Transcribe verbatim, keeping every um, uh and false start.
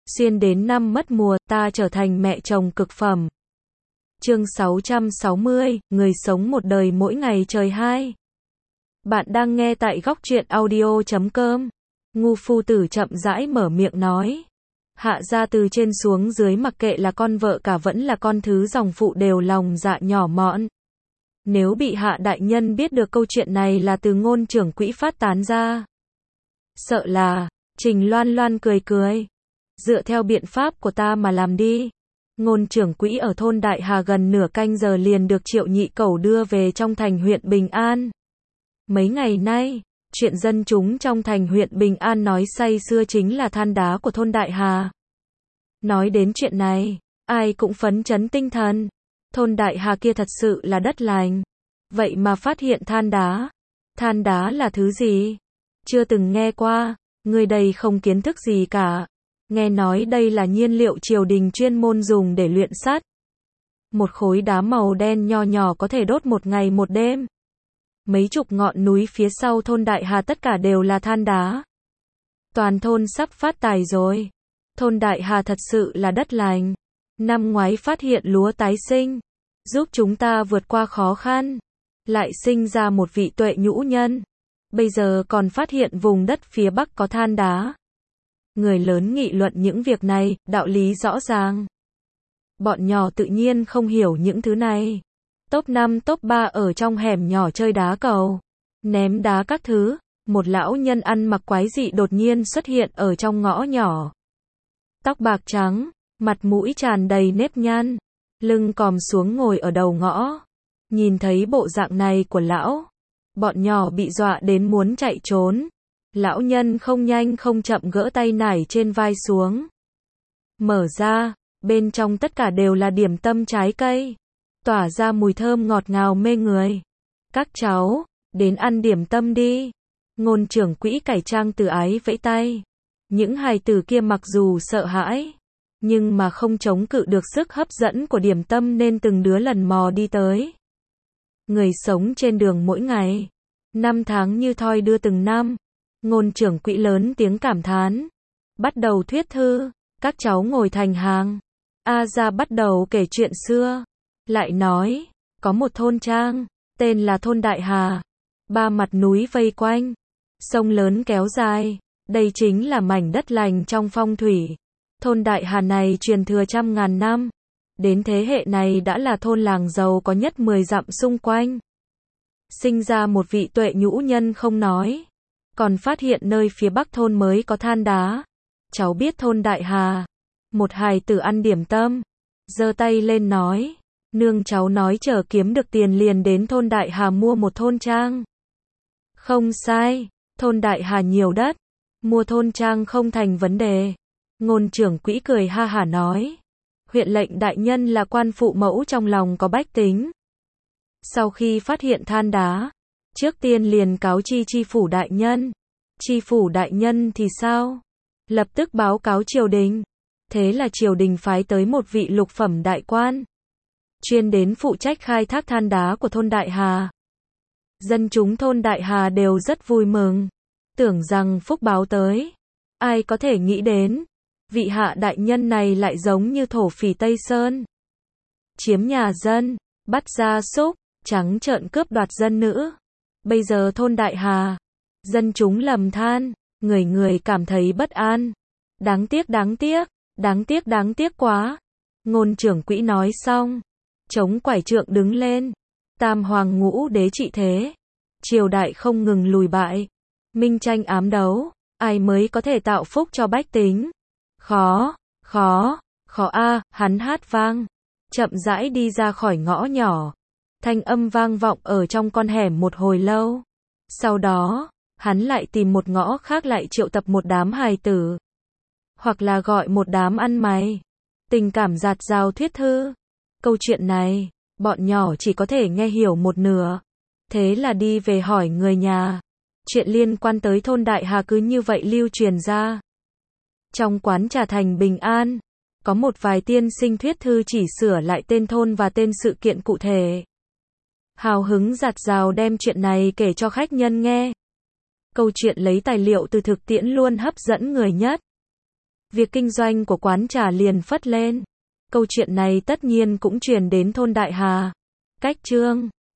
Xuyên đến năm mất mùa, ta trở thành mẹ chồng cực phẩm. Chương sáu trăm sáu mươi, người sống một đời mỗi ngày trời hai. Bạn đang nghe tại góc truyện audio chấm com. Ngu phu tử chậm rãi mở miệng nói. Hạ gia từ trên xuống dưới mặc kệ là con vợ cả vẫn là con thứ dòng phụ đều lòng dạ nhỏ mọn. Nếu bị Hạ đại nhân biết được câu chuyện này là từ Ngôn trưởng quỹ phát tán ra, sợ là, Trình Loan Loan cười cười. Dựa theo biện pháp của ta mà làm đi. Ngôn trưởng quỹ ở thôn Đại Hà gần nửa canh giờ liền được Triệu Nhị Cẩu đưa về trong thành huyện Bình An. Mấy ngày nay, chuyện dân chúng trong thành huyện Bình An nói say sưa chính là than đá của thôn Đại Hà. Nói đến chuyện này, ai cũng phấn chấn tinh thần. Thôn Đại Hà kia thật sự là đất lành. Vậy mà phát hiện than đá. Than đá là thứ gì? Chưa từng nghe qua, người đây không kiến thức gì cả. Nghe nói đây là nhiên liệu triều đình chuyên môn dùng để luyện sắt. Một khối đá màu đen nho nhỏ có thể đốt một ngày một đêm. Mấy chục ngọn núi phía sau thôn Đại Hà tất cả đều là than đá. Toàn thôn sắp phát tài rồi. Thôn Đại Hà thật sự là đất lành. Năm ngoái phát hiện lúa tái sinh, giúp chúng ta vượt qua khó khăn, lại sinh ra một vị tuệ nhũ nhân. Bây giờ còn phát hiện vùng đất phía Bắc có than đá. Người lớn nghị luận những việc này, đạo lý rõ ràng. Bọn nhỏ tự nhiên không hiểu những thứ này. Top năm top ba ở trong hẻm nhỏ chơi đá cầu, ném đá các thứ. Một lão nhân ăn mặc quái dị đột nhiên xuất hiện ở trong ngõ nhỏ. Tóc bạc trắng, mặt mũi tràn đầy nếp nhăn, lưng còm xuống ngồi ở đầu ngõ. Nhìn thấy bộ dạng này của lão, bọn nhỏ bị dọa đến muốn chạy trốn. Lão nhân không nhanh không chậm gỡ tay nải trên vai xuống. Mở ra, bên trong tất cả đều là điểm tâm trái cây, tỏa ra mùi thơm ngọt ngào mê người. Các cháu, đến ăn điểm tâm đi. Ngôn trưởng quỹ cải trang từ ái vẫy tay. Những hài tử kia mặc dù sợ hãi, nhưng mà không chống cự được sức hấp dẫn của điểm tâm nên từng đứa lần mò đi tới. Người sống trên đường mỗi ngày, năm tháng như thoi đưa từng năm. Ngôn trưởng quỹ lớn tiếng cảm thán. Bắt đầu thuyết thư, các cháu ngồi thành hàng. A Gia bắt đầu kể chuyện xưa. Lại nói, có một thôn trang, tên là thôn Đại Hà. Ba mặt núi vây quanh, sông lớn kéo dài. Đây chính là mảnh đất lành trong phong thủy. Thôn Đại Hà này truyền thừa trăm ngàn năm. Đến thế hệ này đã là thôn làng giàu có nhất mười dặm xung quanh. Sinh ra một vị tuệ nhũ nhân không nói, còn phát hiện nơi phía Bắc thôn mới có than đá. Cháu biết thôn Đại Hà. Một hài tử ăn điểm tâm, giơ tay lên nói, nương cháu nói chờ kiếm được tiền liền đến thôn Đại Hà mua một thôn trang. Không sai, thôn Đại Hà nhiều đất, mua thôn trang không thành vấn đề. Ngôn trưởng quỹ cười ha hả nói, huyện lệnh đại nhân là quan phụ mẫu trong lòng có bách tính. Sau khi phát hiện than đá, trước tiên liền cáo chi chi phủ đại nhân. Chi phủ đại nhân thì sao? Lập tức báo cáo triều đình. Thế là triều đình phái tới một vị lục phẩm đại quan, chuyên đến phụ trách khai thác than đá của thôn Đại Hà. Dân chúng thôn Đại Hà đều rất vui mừng, tưởng rằng phúc báo tới. Ai có thể nghĩ đến, vị Hạ đại nhân này lại giống như thổ phỉ Tây Sơn. Chiếm nhà dân, bắt gia súc, trắng trợn cướp đoạt dân nữ. Bây giờ thôn Đại Hà, dân chúng lầm than, người người cảm thấy bất an. Đáng tiếc đáng tiếc, đáng tiếc đáng tiếc quá. Ngôn trưởng quỹ nói xong, chống quải trượng đứng lên. Tam hoàng ngũ đế trị thế, triều đại không ngừng lùi bại, minh tranh ám đấu, ai mới có thể tạo phúc cho bách tính? Khó, khó, khó a, hắn hát vang, chậm rãi đi ra khỏi ngõ nhỏ. Thanh âm vang vọng ở trong con hẻm một hồi lâu. Sau đó, hắn lại tìm một ngõ khác lại triệu tập một đám hài tử. Hoặc là gọi một đám ăn mày. Tình cảm dạt dào thuyết thư. Câu chuyện này, bọn nhỏ chỉ có thể nghe hiểu một nửa. Thế là đi về hỏi người nhà. Chuyện liên quan tới thôn Đại Hà cứ như vậy lưu truyền ra. Trong quán trà thành Bình An, có một vài tiên sinh thuyết thư chỉ sửa lại tên thôn và tên sự kiện cụ thể. Hào hứng dạt dào đem chuyện này kể cho khách nhân nghe. Câu chuyện lấy tài liệu từ thực tiễn luôn hấp dẫn người nhất. Việc kinh doanh của quán trà liền phất lên. Câu chuyện này tất nhiên cũng truyền đến thôn Đại Hà. Cách chương